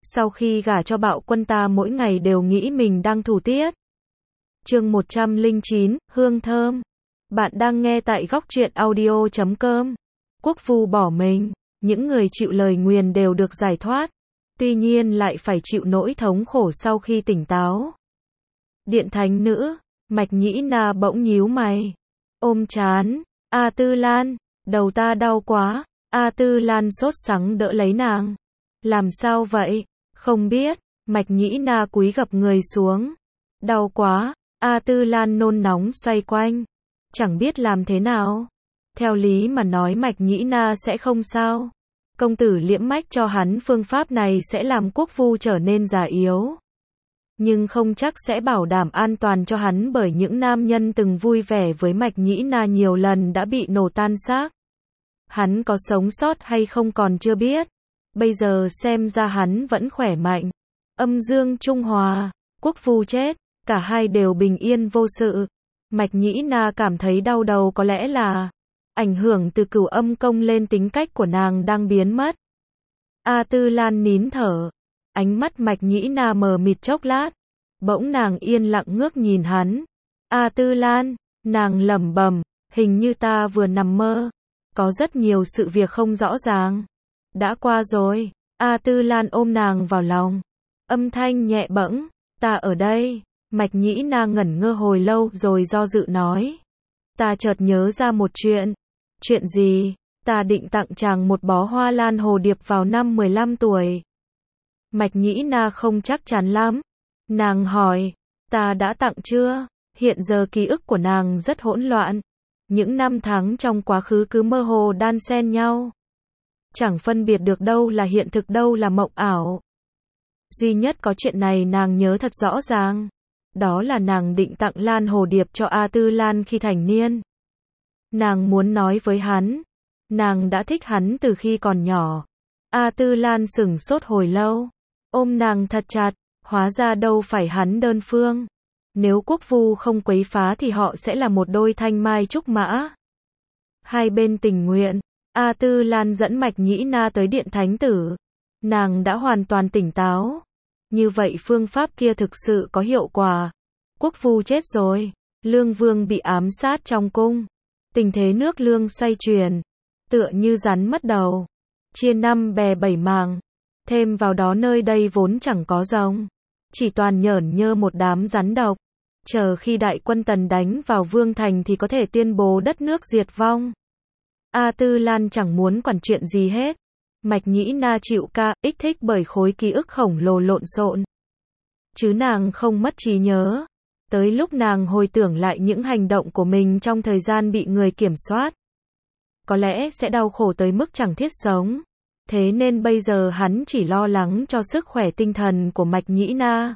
Sau khi gả cho Bạo Quân ta mỗi ngày đều nghĩ mình đang thủ tiết. Chương 109, hương thơm. Bạn đang nghe tại góc truyện audio.com. Quốc Vu bỏ mình, những người chịu lời nguyền đều được giải thoát, tuy nhiên lại phải chịu nỗi thống khổ sau khi tỉnh táo. Điện thánh nữ, Mạch Nhĩ Na bỗng nhíu mày, ôm trán, A Tư Lan, đầu ta đau quá. A Tư Lan sốt sắng đỡ lấy nàng. Làm sao vậy? Không biết. Mạch Nhĩ Na cúi gập người xuống. Đau quá. A Tư Lan nôn nóng xoay quanh, chẳng biết làm thế nào. Theo lý mà nói Mạch Nhĩ Na sẽ không sao. Công tử liễm mách cho hắn phương pháp này sẽ làm Quốc Vu trở nên già yếu, nhưng không chắc sẽ bảo đảm an toàn cho hắn, bởi những nam nhân từng vui vẻ với Mạch Nhĩ Na nhiều lần đã bị nổ tan xác. Hắn có sống sót hay không còn chưa biết. Bây giờ xem ra hắn vẫn khỏe mạnh. Âm dương trung hòa, Quốc Vu chết, cả hai đều bình yên vô sự. Mạch Nhĩ Na cảm thấy đau đầu, có lẽ là ảnh hưởng từ Cửu Âm Công lên tính cách của nàng đang biến mất. A Tư Lan nín thở, ánh mắt Mạch Nhĩ Na mờ mịt chốc lát, bỗng nàng yên lặng ngước nhìn hắn. A Tư Lan, nàng lẩm bẩm, hình như ta vừa nằm mơ. Có rất nhiều sự việc không rõ ràng. Đã qua rồi. A Tư Lan ôm nàng vào lòng, âm thanh nhẹ bẫng, ta ở đây. Mạch Nhĩ Na ngẩn ngơ hồi lâu rồi do dự nói, ta chợt nhớ ra một chuyện. Chuyện gì? Ta định tặng chàng một bó hoa lan hồ điệp vào năm 15 tuổi. Mạch Nhĩ Na không chắc chắn lắm. Nàng hỏi, ta đã tặng chưa? Hiện giờ ký ức của nàng rất hỗn loạn. Những năm tháng trong quá khứ cứ mơ hồ đan xen nhau. Chẳng phân biệt được đâu là hiện thực đâu là mộng ảo. Duy nhất có chuyện này nàng nhớ thật rõ ràng. Đó là nàng định tặng lan hồ điệp cho A Tư Lan khi thành niên. Nàng muốn nói với hắn, nàng đã thích hắn từ khi còn nhỏ. A Tư Lan sửng sốt hồi lâu, ôm nàng thật chặt, hóa ra đâu phải hắn đơn phương. Nếu Quốc Vu không quấy phá thì họ sẽ là một đôi thanh mai trúc mã. Hai bên tình nguyện. A Tư Lan dẫn Mạch Nhĩ Na tới điện thánh tử. Nàng đã hoàn toàn tỉnh táo. Như vậy phương pháp kia thực sự có hiệu quả. Quốc Vu chết rồi. Lương Vương bị ám sát trong cung. Tình thế nước Lương xoay chuyển, tựa như rắn mất đầu, chia năm bè bảy mảng. Thêm vào đó nơi đây vốn chẳng có rồng, chỉ toàn nhởn nhơ một đám rắn độc. Chờ khi đại quân Tần đánh vào Vương thành thì có thể tuyên bố đất nước diệt vong. A Tư Lan chẳng muốn quản chuyện gì hết. Mạch Nhĩ Na chịu kích thích bởi khối ký ức khổng lồ lộn xộn. Chứ nàng không mất trí nhớ. Tới lúc nàng hồi tưởng lại những hành động của mình trong thời gian bị người kiểm soát, có lẽ sẽ đau khổ tới mức chẳng thiết sống. Thế nên bây giờ hắn chỉ lo lắng cho sức khỏe tinh thần của Mạch Nhĩ Na.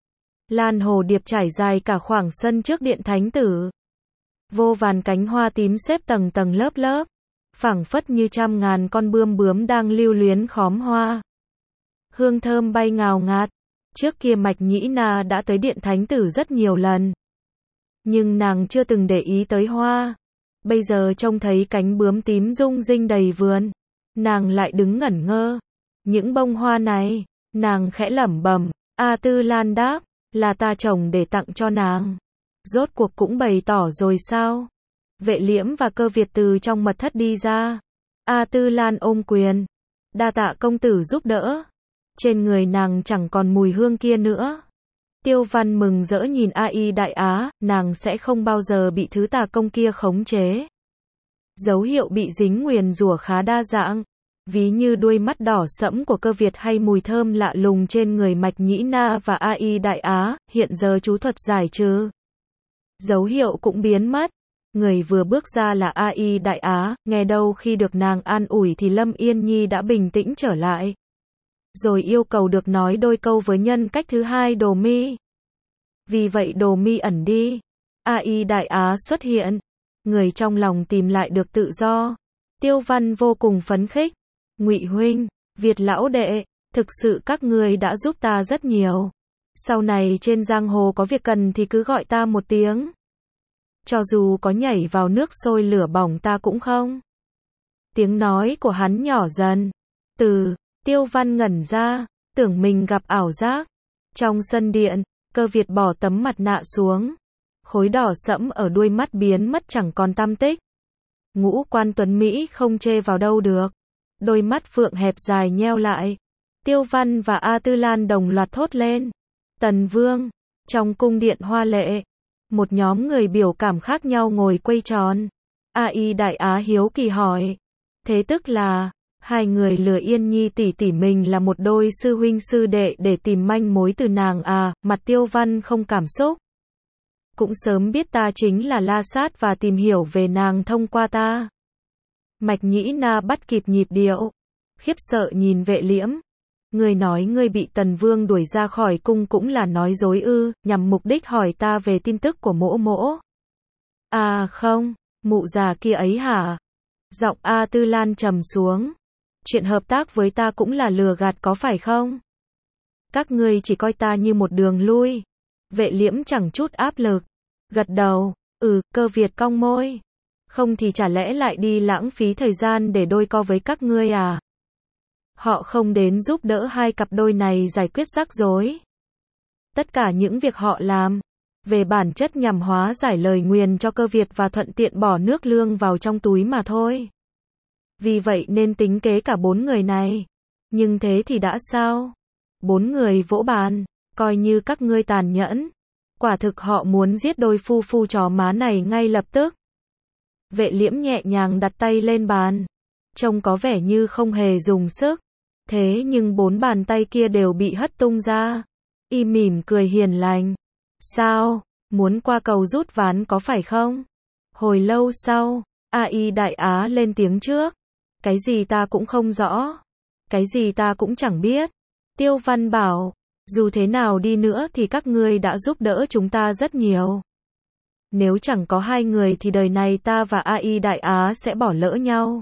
Lan hồ điệp trải dài cả khoảng sân trước điện thánh tử. Vô vàn cánh hoa tím xếp tầng tầng lớp lớp, phảng phất như trăm ngàn con bươm bướm đang lưu luyến khóm hoa. Hương thơm bay ngào ngạt. Trước kia Mạch Nhĩ Na đã tới điện thánh tử rất nhiều lần, nhưng nàng chưa từng để ý tới hoa. Bây giờ trông thấy cánh bướm tím rung rinh đầy vườn, nàng lại đứng ngẩn ngơ. Những bông hoa này, nàng khẽ lẩm bẩm. A Tư Lan đáp, là ta trồng để tặng cho nàng. Rốt cuộc cũng bày tỏ rồi sao? Vệ Liễm và Cơ Việt từ trong mật thất đi ra. A Tư Lan ôm quyền, đa tạ công tử giúp đỡ. Trên người nàng chẳng còn mùi hương kia nữa. Tiêu Văn mừng rỡ nhìn A.I. Đại Á, nàng sẽ không bao giờ bị thứ tà công kia khống chế. Dấu hiệu bị dính nguyền rủa khá đa dạng, ví như đuôi mắt đỏ sẫm của Cơ Việt hay mùi thơm lạ lùng trên người Mạch Nhĩ Na và A.I. Đại Á, hiện giờ chú thuật giải trừ. Dấu hiệu cũng biến mất. Người vừa bước ra là A.I. Đại Á, nghe đâu khi được nàng an ủi thì Lâm Yên Nhi đã bình tĩnh trở lại. Rồi yêu cầu được nói đôi câu với nhân cách thứ hai Đồ Mi. Vì vậy Đồ Mi ẩn đi. A.I. Đại Á xuất hiện. Người trong lòng tìm lại được tự do. Tiêu Văn vô cùng phấn khích. Ngụy huynh, Việt lão đệ, thực sự các ngươi đã giúp ta rất nhiều. Sau này trên giang hồ có việc cần thì cứ gọi ta một tiếng. Cho dù có nhảy vào nước sôi lửa bỏng ta cũng không. Tiếng nói của hắn nhỏ dần. Tiêu Văn ngẩn ra, tưởng mình gặp ảo giác. Trong sân điện, Cơ Việt bỏ tấm mặt nạ xuống. Khối đỏ sẫm ở đuôi mắt biến mất chẳng còn tăm tích. Ngũ quan tuấn Mỹ không chê vào đâu được. Đôi mắt phượng hẹp dài nheo lại. Tiêu Văn và A Tư Lan đồng loạt thốt lên. Tần Vương. Trong cung điện hoa lệ, một nhóm người biểu cảm khác nhau ngồi quây tròn. AI Đại Á hiếu kỳ hỏi. Thế tức là, hai người lừa Yên Nhi tỷ tỷ mình là một đôi sư huynh sư đệ để tìm manh mối từ nàng à? Mặt Tiêu Văn không cảm xúc. Cũng sớm biết ta chính là la sát và tìm hiểu về nàng thông qua ta. Mạch Nhĩ Na bắt kịp nhịp điệu. Khiếp sợ nhìn Vệ Liễm. Ngươi nói ngươi bị Tần Vương đuổi ra khỏi cung cũng là nói dối ư? Nhằm mục đích hỏi ta về tin tức của mỗ mỗ. À không, mụ già kia ấy hả? Giọng A Tư Lan trầm xuống. Chuyện hợp tác với ta cũng là lừa gạt có phải không? Các ngươi chỉ coi ta như một đường lui. Vệ Liễm chẳng chút áp lực. Gật đầu. Cơ Việt cong môi. Không thì chả lẽ lại đi lãng phí thời gian để đôi co với các ngươi à? Họ không đến giúp đỡ hai cặp đôi này giải quyết rắc rối. Tất cả những việc họ làm, về bản chất nhằm hóa giải lời nguyền cho Cơ Việt và thuận tiện bỏ nước lương vào trong túi mà thôi. Vì vậy nên tính kế cả bốn người này. Nhưng thế thì đã sao? Bốn người vỗ bàn, coi như các ngươi tàn nhẫn. Quả thực họ muốn giết đôi phu phu chó má này ngay lập tức. Vệ Liễm nhẹ nhàng đặt tay lên bàn. Trông có vẻ như không hề dùng sức. Thế nhưng bốn bàn tay kia đều bị hất tung ra. Y mỉm cười hiền lành. Sao? Muốn qua cầu rút ván có phải không? Hồi lâu sau, AI Đại Á lên tiếng trước. Cái gì ta cũng không rõ. Cái gì ta cũng chẳng biết. Tiêu Văn bảo, dù thế nào đi nữa thì các ngươi đã giúp đỡ chúng ta rất nhiều. Nếu chẳng có hai người thì đời này ta và AI Đại Á sẽ bỏ lỡ nhau.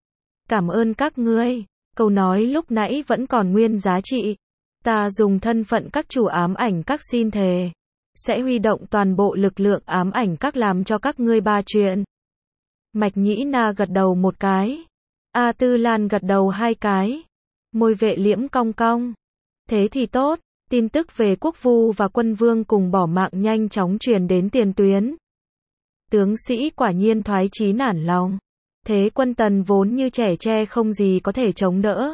Cảm ơn các ngươi. Câu nói lúc nãy vẫn còn nguyên giá trị. Ta dùng thân phận các chủ ám ảnh các xin thề. Sẽ huy động toàn bộ lực lượng ám ảnh các làm cho các ngươi ba chuyện. Mạch Nhĩ Na gật đầu một cái. A Tư Lan gật đầu hai cái. Môi Vệ Liễm cong cong. Thế thì tốt. Tin tức về Quốc Vu và Quân Vương cùng bỏ mạng nhanh chóng truyền đến tiền tuyến. Tướng sĩ quả nhiên thoái chí nản lòng. Thế quân Tần vốn như trẻ tre không gì có thể chống đỡ.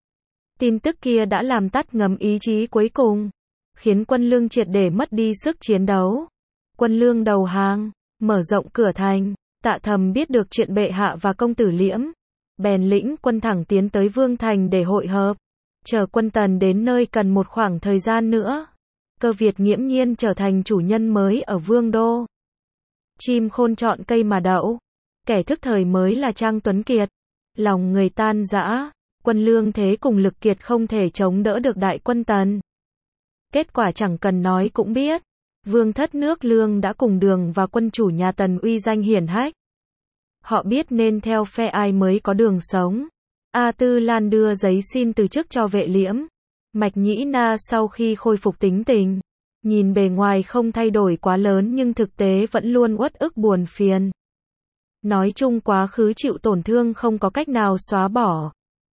Tin tức kia đã làm tắt ngấm ý chí cuối cùng, khiến quân Lương triệt để mất đi sức chiến đấu. Quân Lương đầu hàng, mở rộng cửa thành. Tạ Thầm biết được chuyện bệ hạ và công tử Liễm, bèn lĩnh quân thẳng tiến tới Vương Thành để hội hợp. Chờ quân Tần đến nơi cần một khoảng thời gian nữa. Cơ Việt nghiễm nhiên trở thành chủ nhân mới ở Vương Đô. Chim khôn chọn cây mà đậu. Kẻ thức thời mới là Trang Tuấn Kiệt. Lòng người tan rã. Quân Lương thế cùng lực kiệt không thể chống đỡ được đại quân Tần. Kết quả chẳng cần nói cũng biết. Vương thất nước Lương đã cùng đường và quân chủ nhà Tần uy danh hiển hách. Họ biết nên theo phe ai mới có đường sống. A Tư Lan đưa giấy xin từ chức cho Vệ Liễm. Mạch Nhĩ Na sau khi khôi phục tính tình, nhìn bề ngoài không thay đổi quá lớn nhưng thực tế vẫn luôn uất ức buồn phiền. Nói chung quá khứ chịu tổn thương không có cách nào xóa bỏ.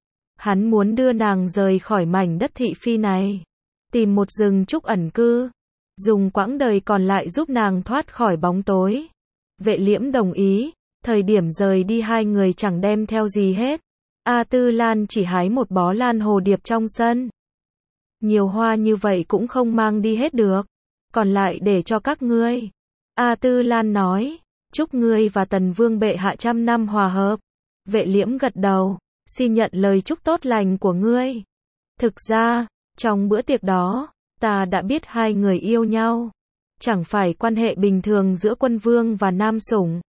Hắn muốn đưa nàng rời khỏi mảnh đất thị phi này, tìm một rừng trúc ẩn cư, dùng quãng đời còn lại giúp nàng thoát khỏi bóng tối. Vệ Liễm đồng ý. Thời điểm rời đi hai người chẳng đem theo gì hết. A Tư Lan chỉ hái một bó lan hồ điệp trong sân. Nhiều hoa như vậy cũng không mang đi hết được. Còn lại để cho các ngươi. A Tư Lan nói. Chúc ngươi và Tần Vương bệ hạ 100 năm hòa hợp. Vệ Liễm gật đầu. Xin nhận lời chúc tốt lành của ngươi. Thực ra, trong bữa tiệc đó, ta đã biết hai người yêu nhau. Chẳng phải quan hệ bình thường giữa Quân Vương và Nam Sủng.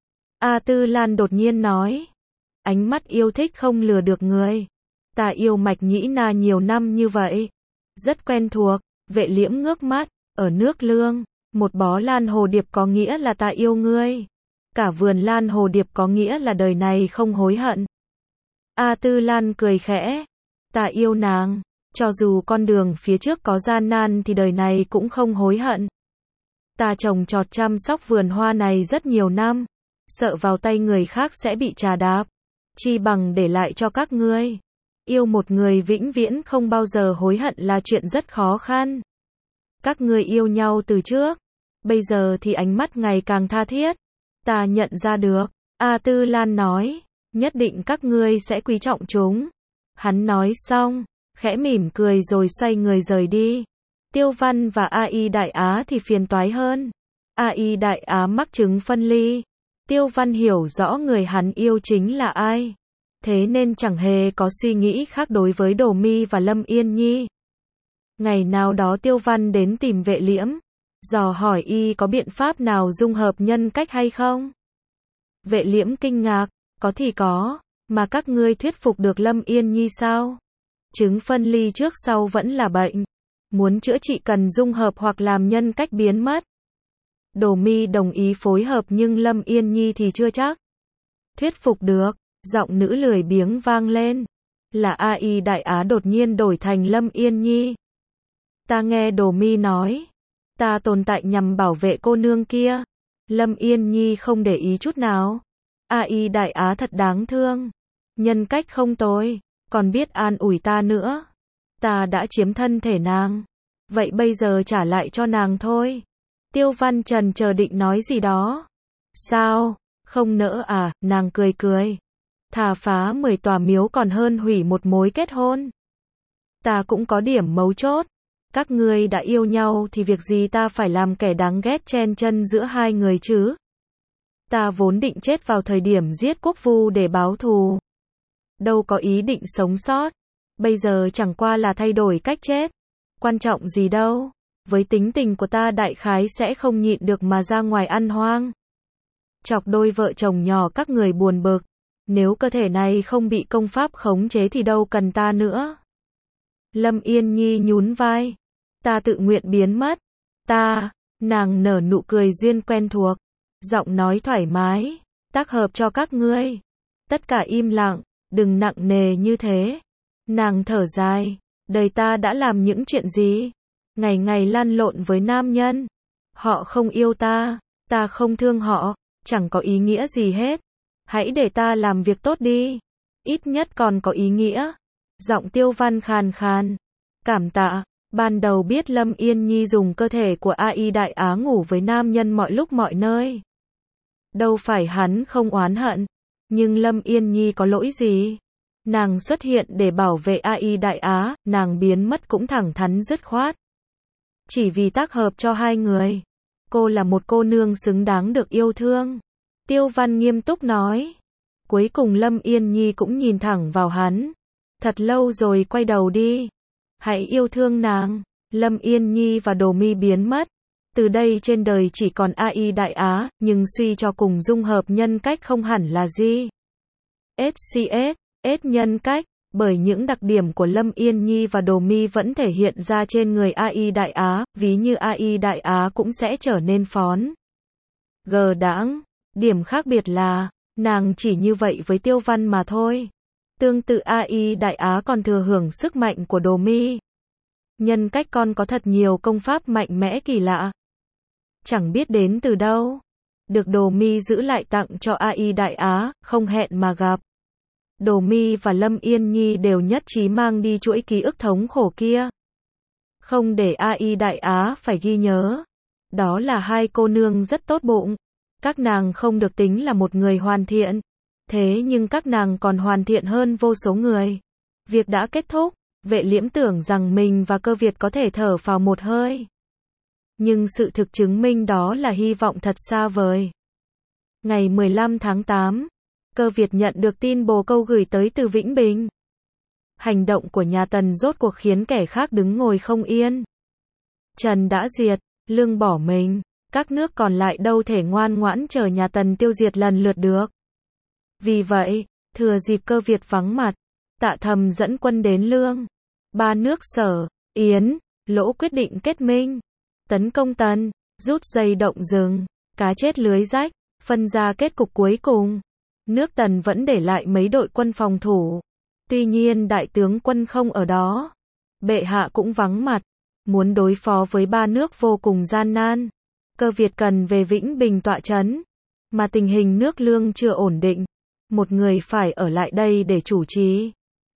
A Tư Lan đột nhiên nói. Ánh mắt yêu thích không lừa được người. Ta yêu Mạch Nhĩ Na nhiều năm như vậy. Rất quen thuộc. Vệ Liễm ngước mắt. Ở nước Lương, một bó lan hồ điệp có nghĩa là ta yêu ngươi. Cả vườn lan hồ điệp có nghĩa là đời này không hối hận. A Tư Lan cười khẽ. Ta yêu nàng. Cho dù con đường phía trước có gian nan thì đời này cũng không hối hận. Ta trồng trọt chăm sóc vườn hoa này rất nhiều năm. Sợ vào tay người khác sẽ bị trà đạp. Chi bằng để lại cho các ngươi. Yêu một người vĩnh viễn không bao giờ hối hận là chuyện rất khó khăn. Các ngươi yêu nhau từ trước, bây giờ thì ánh mắt ngày càng tha thiết. Ta nhận ra được. A Tư Lan nói, nhất định các ngươi sẽ quý trọng chúng. Hắn nói xong, khẽ mỉm cười rồi xoay người rời đi. Tiêu Văn và AI Đại Á thì phiền toái hơn. AI Đại Á mắc chứng phân ly. Tiêu Văn hiểu rõ người hắn yêu chính là ai. Thế nên chẳng hề có suy nghĩ khác đối với Đồ My và Lâm Yên Nhi. Ngày nào đó Tiêu Văn đến tìm Vệ Liễm, dò hỏi y có biện pháp nào dung hợp nhân cách hay không. Vệ Liễm kinh ngạc, có thì có, mà các ngươi thuyết phục được Lâm Yên Nhi sao? Chứng phân ly trước sau vẫn là bệnh. Muốn chữa trị cần dung hợp hoặc làm nhân cách biến mất. Đồ My đồng ý phối hợp nhưng Lâm Yên Nhi thì chưa chắc. Thuyết phục được, giọng nữ lười biếng vang lên. Là AI Đại Á đột nhiên đổi thành Lâm Yên Nhi. Ta nghe Đồ My nói, ta tồn tại nhằm bảo vệ cô nương kia. Lâm Yên Nhi không để ý chút nào. AI Đại Á thật đáng thương. Nhân cách không tồi, còn biết an ủi ta nữa. Ta đã chiếm thân thể nàng. Vậy bây giờ trả lại cho nàng thôi. Tiêu Văn trần chờ định nói gì đó. Sao, không nỡ à, nàng cười cười. Thà phá 10 tòa miếu còn hơn hủy một mối kết hôn. Ta cũng có điểm mấu chốt. Các ngươi đã yêu nhau thì việc gì ta phải làm kẻ đáng ghét chen chân giữa hai người chứ? Ta vốn định chết vào thời điểm giết Quốc Vu để báo thù. Đâu có ý định sống sót. Bây giờ chẳng qua là thay đổi cách chết. Quan trọng gì đâu. Với tính tình của ta đại khái sẽ không nhịn được mà ra ngoài ăn hoang. Chọc đôi vợ chồng nhỏ các người buồn bực. Nếu cơ thể này không bị công pháp khống chế thì đâu cần ta nữa. Lâm Yên Nhi nhún vai. Ta tự nguyện biến mất. Nàng nở nụ cười duyên quen thuộc. Giọng nói thoải mái. Tác hợp cho các ngươi. Tất cả im lặng, đừng nặng nề như thế. Nàng thở dài. Đời ta đã làm những chuyện gì? Ngày ngày lăn lộn với nam nhân. Họ không yêu ta, ta không thương họ, chẳng có ý nghĩa gì hết. Hãy để ta làm việc tốt đi. Ít nhất còn có ý nghĩa. Giọng Tiêu Văn khàn khàn. Cảm tạ. Ban đầu biết Lâm Yên Nhi dùng cơ thể của AI Đại Á ngủ với nam nhân mọi lúc mọi nơi. Đâu phải hắn không oán hận. Nhưng Lâm Yên Nhi có lỗi gì? Nàng xuất hiện để bảo vệ AI Đại Á, nàng biến mất cũng thẳng thắn dứt khoát. Chỉ vì tác hợp cho hai người. Cô là một cô nương xứng đáng được yêu thương. Tiêu Văn nghiêm túc nói. Cuối cùng Lâm Yên Nhi cũng nhìn thẳng vào hắn. Thật lâu rồi quay đầu đi. Hãy yêu thương nàng. Lâm Yên Nhi và Đồ My biến mất. Từ đây trên đời chỉ còn AI Đại Á, nhưng suy cho cùng dung hợp nhân cách không hẳn là gì. SCS nhân cách, bởi những đặc điểm của Lâm Yên Nhi và Đồ My vẫn thể hiện ra trên người AI Đại Á, ví như AI Đại Á cũng sẽ trở nên phón. Gờ đãng, điểm khác biệt là, nàng chỉ như vậy với Tiêu Văn mà thôi. Tương tự AI Đại Á còn thừa hưởng sức mạnh của Đồ My. Nhân cách con có thật nhiều công pháp mạnh mẽ kỳ lạ. Chẳng biết đến từ đâu. Được Đồ My giữ lại tặng cho AI Đại Á, không hẹn mà gặp. Đồ My và Lâm Yên Nhi đều nhất trí mang đi chuỗi ký ức thống khổ kia. Không để AI Đại Á phải ghi nhớ. Đó là hai cô nương rất tốt bụng. Các nàng không được tính là một người hoàn thiện. Thế nhưng các nàng còn hoàn thiện hơn vô số người. Việc đã kết thúc, Vệ Liễm tưởng rằng mình và Cơ Việt có thể thở phào một hơi. Nhưng sự thực chứng minh đó là hy vọng thật xa vời. Ngày 15 tháng 8, Cơ Việt nhận được tin bồ câu gửi tới từ Vĩnh Bình. Hành động của nhà Tần rốt cuộc khiến kẻ khác đứng ngồi không yên. Trần đã diệt, Lương bỏ mình, các nước còn lại đâu thể ngoan ngoãn chờ nhà Tần tiêu diệt lần lượt được. Vì vậy, thừa dịp Cơ Việt vắng mặt, Tạ Thầm dẫn quân đến Lương. Ba nước Sở, Yến, Lỗ quyết định kết minh, tấn công Tần, rút dây động rừng, cá chết lưới rách, phân ra kết cục cuối cùng. Nước Tần vẫn để lại mấy đội quân phòng thủ. Tuy nhiên đại tướng quân không ở đó. Bệ hạ cũng vắng mặt. Muốn đối phó với ba nước vô cùng gian nan. Cơ Việt cần về Vĩnh Bình tọa trấn. Mà tình hình nước Lương chưa ổn định. Một người phải ở lại đây để chủ trì.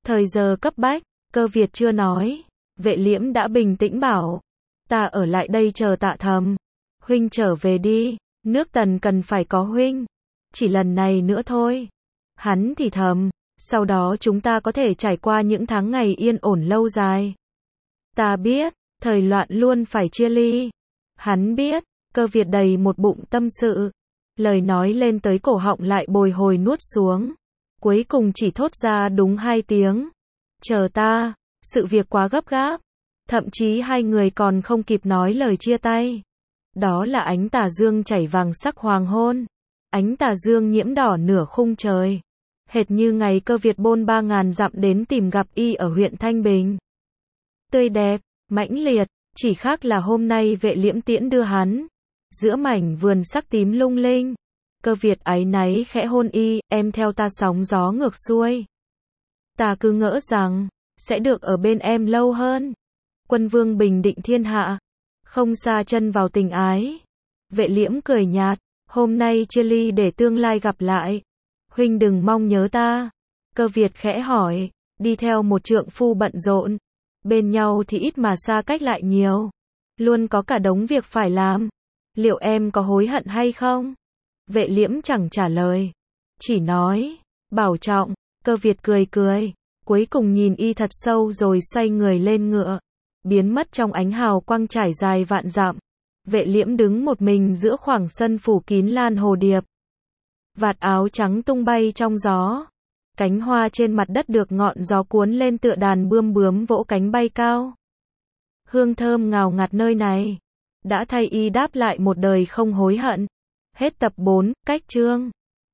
Thời giờ cấp bách, Cơ Việt chưa nói. Vệ Liễm đã bình tĩnh bảo. Ta ở lại đây chờ Tạ Thầm. Huynh trở về đi, nước Tần cần phải có huynh. Chỉ lần này nữa thôi. Hắn thì thầm, sau đó chúng ta có thể trải qua những tháng ngày yên ổn lâu dài. Ta biết, thời loạn luôn phải chia ly. Hắn biết, Cơ Việt đầy một bụng tâm sự. Lời nói lên tới cổ họng lại bồi hồi nuốt xuống. Cuối cùng chỉ thốt ra đúng 2 tiếng. Chờ ta, sự việc quá gấp gáp. Thậm chí hai người còn không kịp nói lời chia tay. Đó là ánh tà dương chảy vàng sắc hoàng hôn. Ánh tà dương nhiễm đỏ nửa khung trời. Hệt như ngày Cơ Việt bôn 3.000 dặm đến tìm gặp y ở huyện Thanh Bình. Tươi đẹp, mãnh liệt, chỉ khác là hôm nay Vệ Liễm tiễn đưa hắn. Giữa mảnh vườn sắc tím lung linh. Cơ Việt áy náy khẽ hôn y, em theo ta sóng gió ngược xuôi. Ta cứ ngỡ rằng, sẽ được ở bên em lâu hơn. Quân vương bình định thiên hạ. Không sa chân vào tình ái. Vệ Liễm cười nhạt, hôm nay chia ly để tương lai gặp lại. Huynh đừng mong nhớ ta. Cơ Việt khẽ hỏi, đi theo một trượng phu bận rộn. Bên nhau thì ít mà xa cách lại nhiều. Luôn có cả đống việc phải làm. Liệu em có hối hận hay không? Vệ Liễm chẳng trả lời. Chỉ nói, bảo trọng. Cơ Việt cười cười. Cuối cùng nhìn y thật sâu rồi xoay người lên ngựa. Biến mất trong ánh hào quang trải dài vạn dặm. Vệ Liễm đứng một mình giữa khoảng sân phủ kín lan hồ điệp. Vạt áo trắng tung bay trong gió. Cánh hoa trên mặt đất được ngọn gió cuốn lên tựa đàn bươm bướm vỗ cánh bay cao. Hương thơm ngào ngạt nơi này. Đã thay y đáp lại một đời không hối hận. Hết tập 4, cách chương.